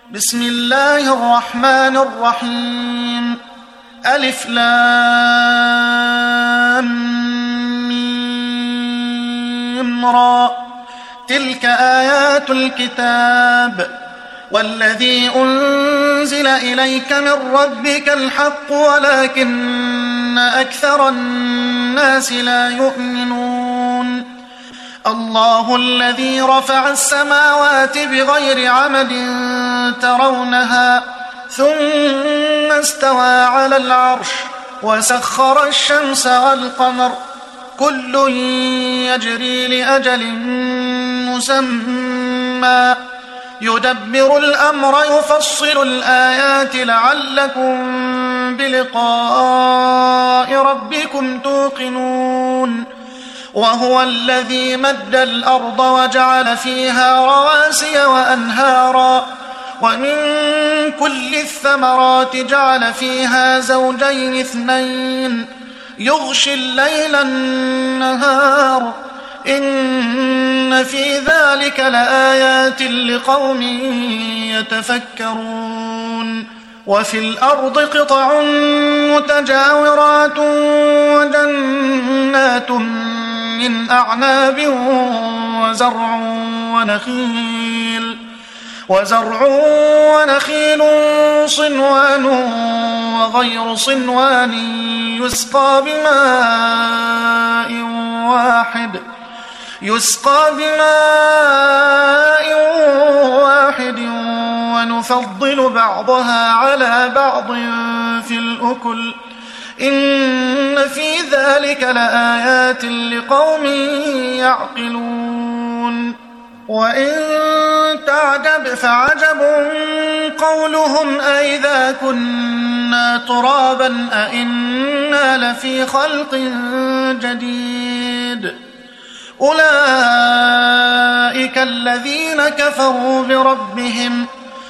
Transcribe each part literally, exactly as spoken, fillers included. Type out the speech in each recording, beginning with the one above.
بسم الله الرحمن الرحيم ألف لام ميم را تلك آيات الكتاب والذي أنزل إليك من ربك الحق ولكن أكثر الناس لا يؤمنون الله الذي رفع السماوات بغير عمد ترونها ثم استوى على العرش وسخر الشمس والقمر كل يجري لأجل مسمى يدبر الأمر يفصل الآيات لعلكم بلقاء ربكم توقنون وهو الذي مد الأرض وجعل فيها رواسي وأنهارا ومن كل الثمرات جعل فيها زوجين اثنين يغشي الليل النهار إن في ذلك لآيات لقوم يتفكرون وفي الأرض قطع متجاورات وجنات من أعناب وزرع ونخيل وزرع ونخيل صنوان وغير صنوان يسقى بماء واحد يسقى بماء واحد ونفضل بعضها على بعض في الأكل إن في ذلك لآيات لقوم يعقلون وإن تعجب فعجب قولهم أئذا كنا ترابا أئنا لفي خلق جديد أولئك الذين كفروا بربهم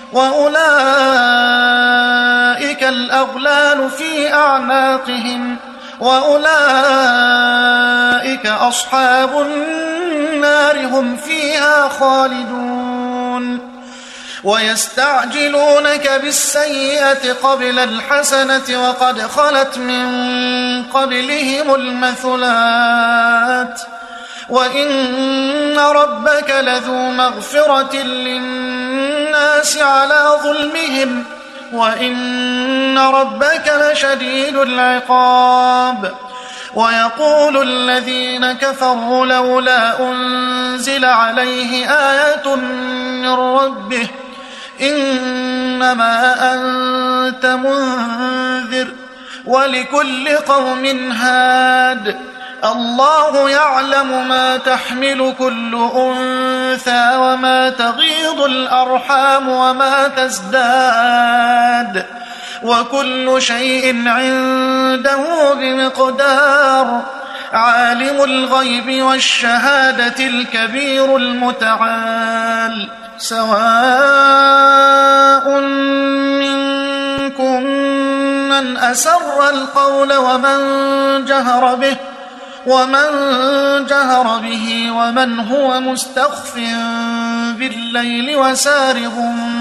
وأولئك الأغلال في أعناقهم وأولئك أصحاب النار هم فيها خالدون ويستعجلونك بالسيئة قبل الحسنة وقد خلت من قبلهم المثلات وإن ربك لذو مغفرة للناس على ظلمهم وإن ربك لشديد العقاب ويقول الذين كفروا لولا أنزل عليه آية من ربه إنما أنت منذر ولكل قوم هاد الله يعلم ما تحمل كل أنثى وما تغيض الأرحام وما تزداد وكل شيء عنده بمقدار عالم الغيب والشهادة الكبير المتعال سواء منكم من أسر القول ومن جهر به ومن جهر به ومن هو مستخف بالليل وسارغ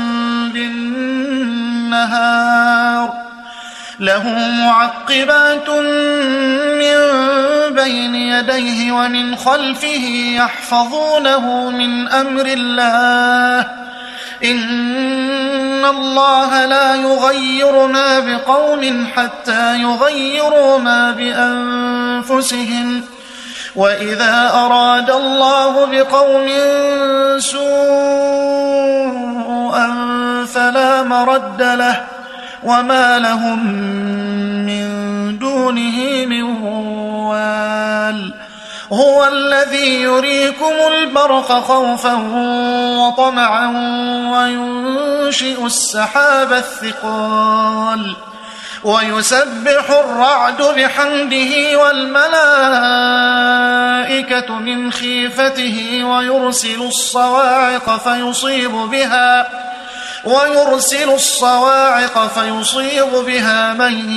بالنهار له معقبات من بين يديه ومن خلفه يحفظونه من أمر الله إن الله لا يغير ما بقوم حتى يغيروا ما بأنفسهم وإذا أراد الله بقوم سوءا فلا مرد له وما لهم من دونه من وال هو الذي يريكم البرق خوفا وطمعا وينشئ السحاب الثقال ويسبح الرعد بحمده والملائكة من خيفته ويرسل الصواعق فيصيب بها ويرسل الصواعق فيصيب بها من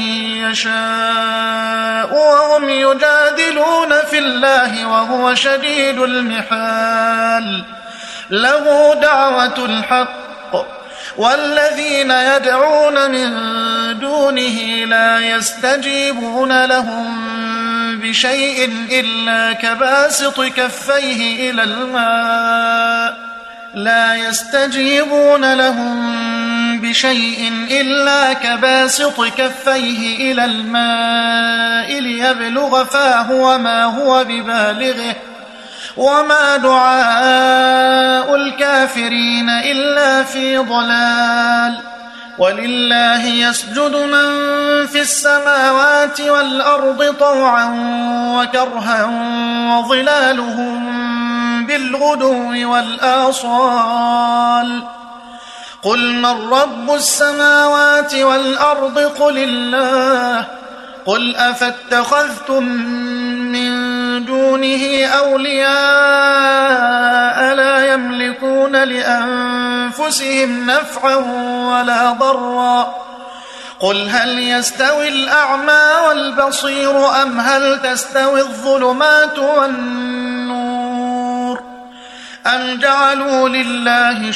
يشاء وهم يجادلون في الله وهو شديد المحال له دعوة الحق والذين يدعون من دونه لا يستجيبون لهم بشيء إلا كباسط كفيه إلى الماء لا يستجيبون لهم بشيء إلا كباسط كفيه إلى الماء ليبلغ فاه وما هو ببالغه وما دعاء الكافرين إلا في ضلال. ولله يسجد من في السماوات والأرض طوعا وكرها وظلالهم بالغدو والآصال. قل من رب السماوات والأرض قل الله. قل أفاتخذتم من دونه أولياء لا يملكون لأنفسهم نفعا ولا ضرا. قل هل يستوي الأعمى والبصير أم هل تستوي الظلمات والنور أم جعلوا لله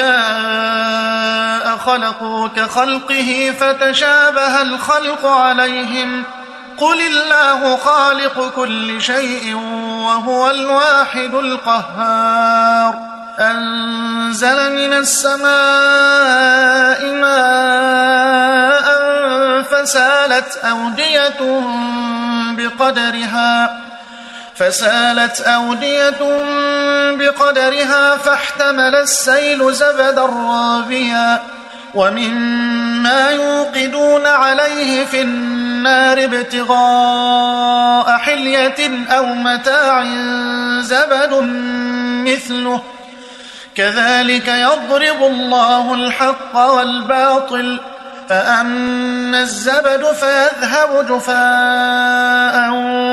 شركاء خلقوا كخلقه فتشابه الخلق عليهم. قل الله خالق كل شيء وهو الواحد القهار. أنزل من السماء ماء فسالت أودية بقدرها فسالت أودية بقدرها فاحتمل السيل زبدا رابيا ومما يوقدون عليه في النار ابتغاء حلية أو متاع زبد مثله كذلك يضرب الله الحق والباطل فأما الزبد فيذهب جفاء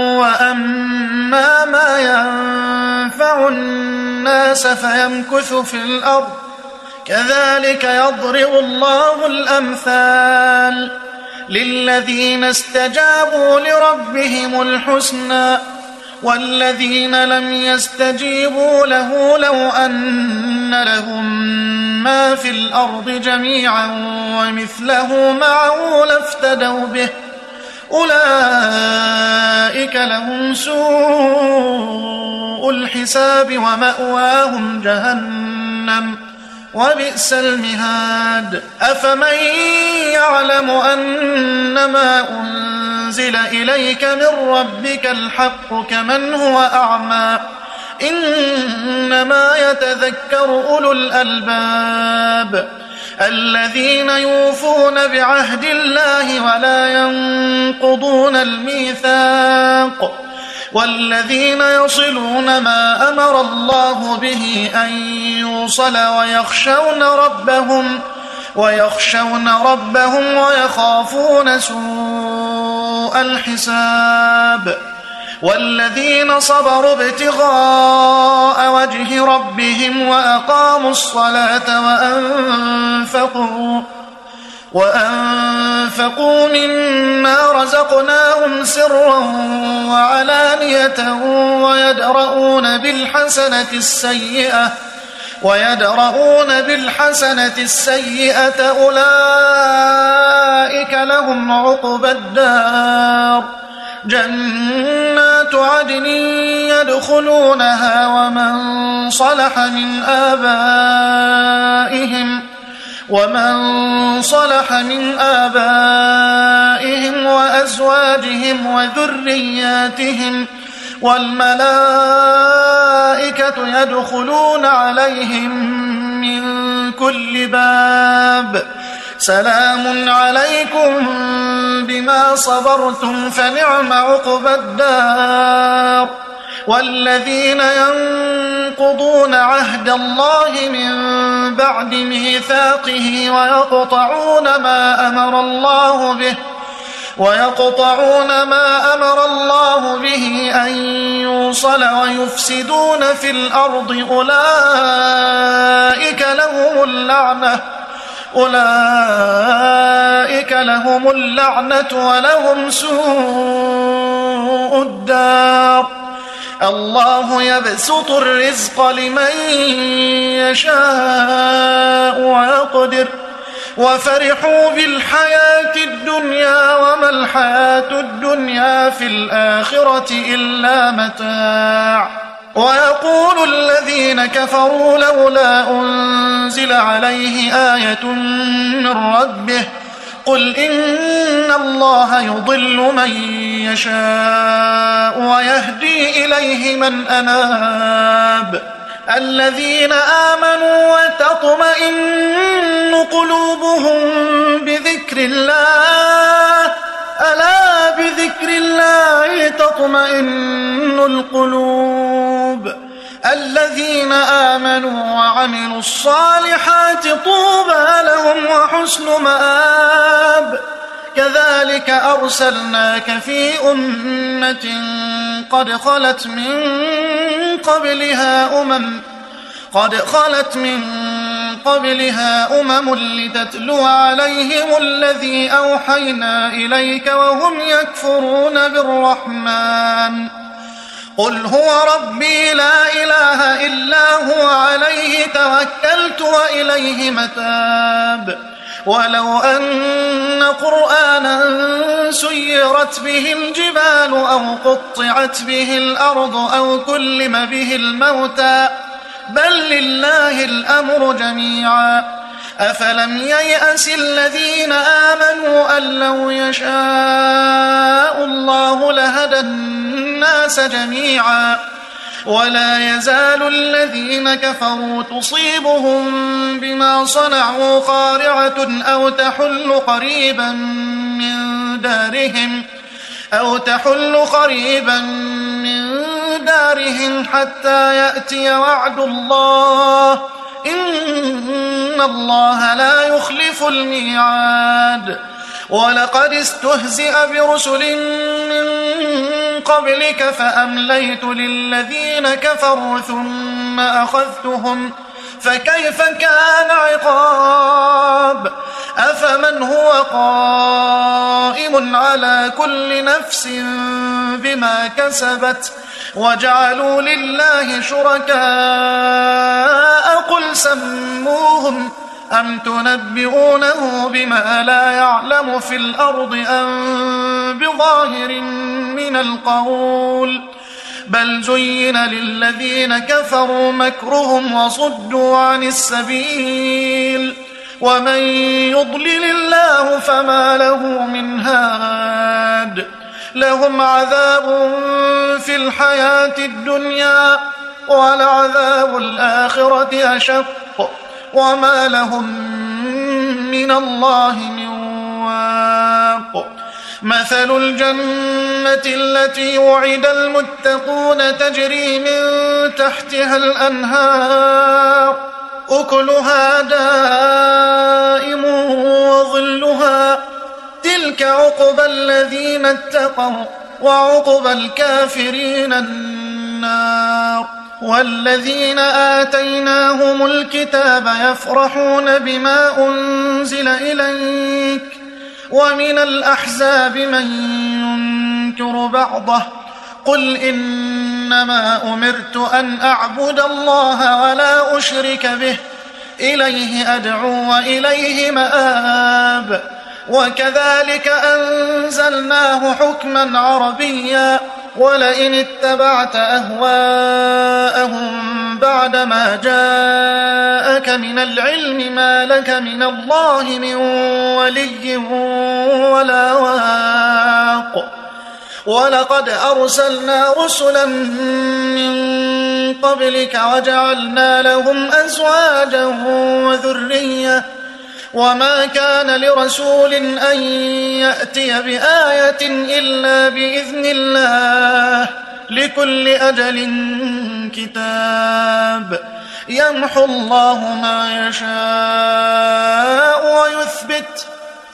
وأما ما ينفع الناس فيمكث في الأرض كذلك يضرب الله الأمثال. للذين استجابوا لربهم الحسنى والذين لم يستجيبوا له لو أن لهم ما في الأرض جميعا ومثله معه لافتدوا به أولئك لهم سوء الحساب ومأواهم جهنم وبئس المهاد. أفمن يعلم أنما أنزل إليك من ربك الحق كمن هو أعمى إنما يتذكر أولو الألباب الذين يوفون بعهد الله ولا ينقضون الميثاق والذين يصلون ما أمر الله به أن يوصل ويخشون ربهم ويخشون ربهم ويخافون سوء الحساب. والذين صبروا ابتغاء وجه ربهم وأقاموا الصلاة وأنفقوا وأنفقوا مما رزقناهم سرا وعلانية ويدرؤون بالحسنة السيئة ويدرؤون بالحسنة السيئة أولئك لهم عقبى الدار جنات عدن يدخلونها ومن صلح من آبائهم ومن صلح من آبائهم وأزواجهم وذرياتهم والملائكة يدخلون عليهم من كل باب سلام عليكم بما صبرتم فنعم عقبى الدار. والذين ينقضون عهد الله من بعد ميثاقه ويقطعون ما أمر الله به ويقطعون ما أمر الله به أن يوصل ويفسدون في الأرض أولئك لهم اللعنة أولئك لهم اللعنة ولهم سوء الدار. الله يبسط الرزق لمن يشاء ويقدر وفرحوا بالحياة الدنيا وما الحياة الدنيا في الآخرة إلا متاع ويقول الذين كفروا لولا أنزل عليه آية من ربه قل إن الله يضل من يشاء ويهدي إليه من أناب الذين آمنوا وتطمئن قلوبهم بذكر الله ألا بذكر الله تطمئن القلوب الذين آمنوا وعملوا الصالحات طوبى لهم وحسن مآب كذلك أرسلناك في أمة قد خلت من قبلها أمم قد خلت من قبلها أمم لتتلو عليهم الذي أوحينا إليك وهم يكفرون بالرحمن قل هو ربي لا إله إلا هو عليه توكلت وإليه متاب ولو أن قرآنا سيرت به الجبال أو قطعت به الأرض أو كلم به الموتى بل لله الأمر جميعا أفلم ييأس الذين آمنوا أن لو يشاء الله لهدى الناس جميعا ولا يزال الذين كفروا تصيبهم بما صنعوا قارعة أو تحل قريبا من دارهم أو تحل قريبا من دارهم حتى يأتي وعد الله إن الله لا يخلف الميعاد ولقد استهزئ برسل من قبلك فأمليت للذين كفروا ثم أخذتهم فكيف كان عقاب أفمن هو قائم على كل نفس بما كسبت وجعلوا لله شركاء قل سموهم أم تنبئونه بما لا يعلم في الأرض أم بظاهر من القول بل زين للذين كفروا مكرهم وصدوا عن السبيل ومن يضلل الله فما له من هاد لهم عذاب في الحياة الدنيا ولعذاب الآخرة أشق وما لهم من الله من واق مثل الجنة التي وعد المتقون تجري من تحتها الأنهار أكلها دائم وظلها تلك عقبى الذين اتقوا وعقبى الكافرين النار والذين آتيناهم الكتاب يفرحون بما أنزل إليك ومن الأحزاب من ينكر بعضه قل إنما أمرت أن أعبد الله ولا أشرك به إليه أدعو وإليه مآب وكذلك أنزلناه حكما عربيا ولئن اتبعت أهواءهم بعدما جاءك من العلم ما لك من الله من ولي ولا واق ولقد أرسلنا رسلا من قبلك وجعلنا لهم أزواجا وذرية وما كان لرسول أن يأتي بآية إلا بإذن الله لكل أجل كتاب يمحو الله ما يشاء ويثبت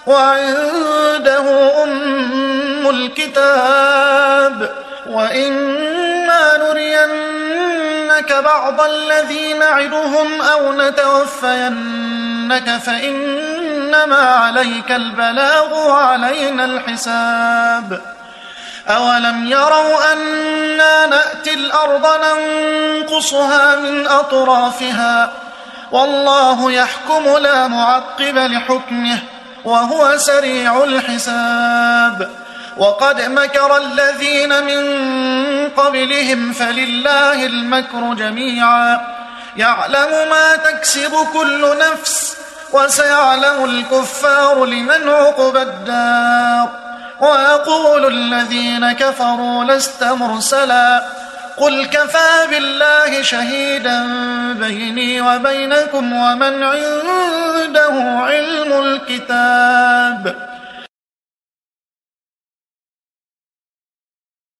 وعنده أم الكتاب وإما نرينك بعض الذي نعدهم أو نتوفينك فإنما عليك البلاغ وعلينا الحساب أولم يروا أنا نأتي الأرض ننقصها من أطرافها والله يحكم لا معقب لحكمه وهو سريع الحساب وقد مكر الذين من قبلهم فلله المكر جميعا يعلم ما تكسب كل نفس وسيعلم الكفار لمن عقبى الدار ويقول الذين كفروا لست مرسلا قل كفى بالله شهيدا بيني وبينكم ومن عنده علم الكتاب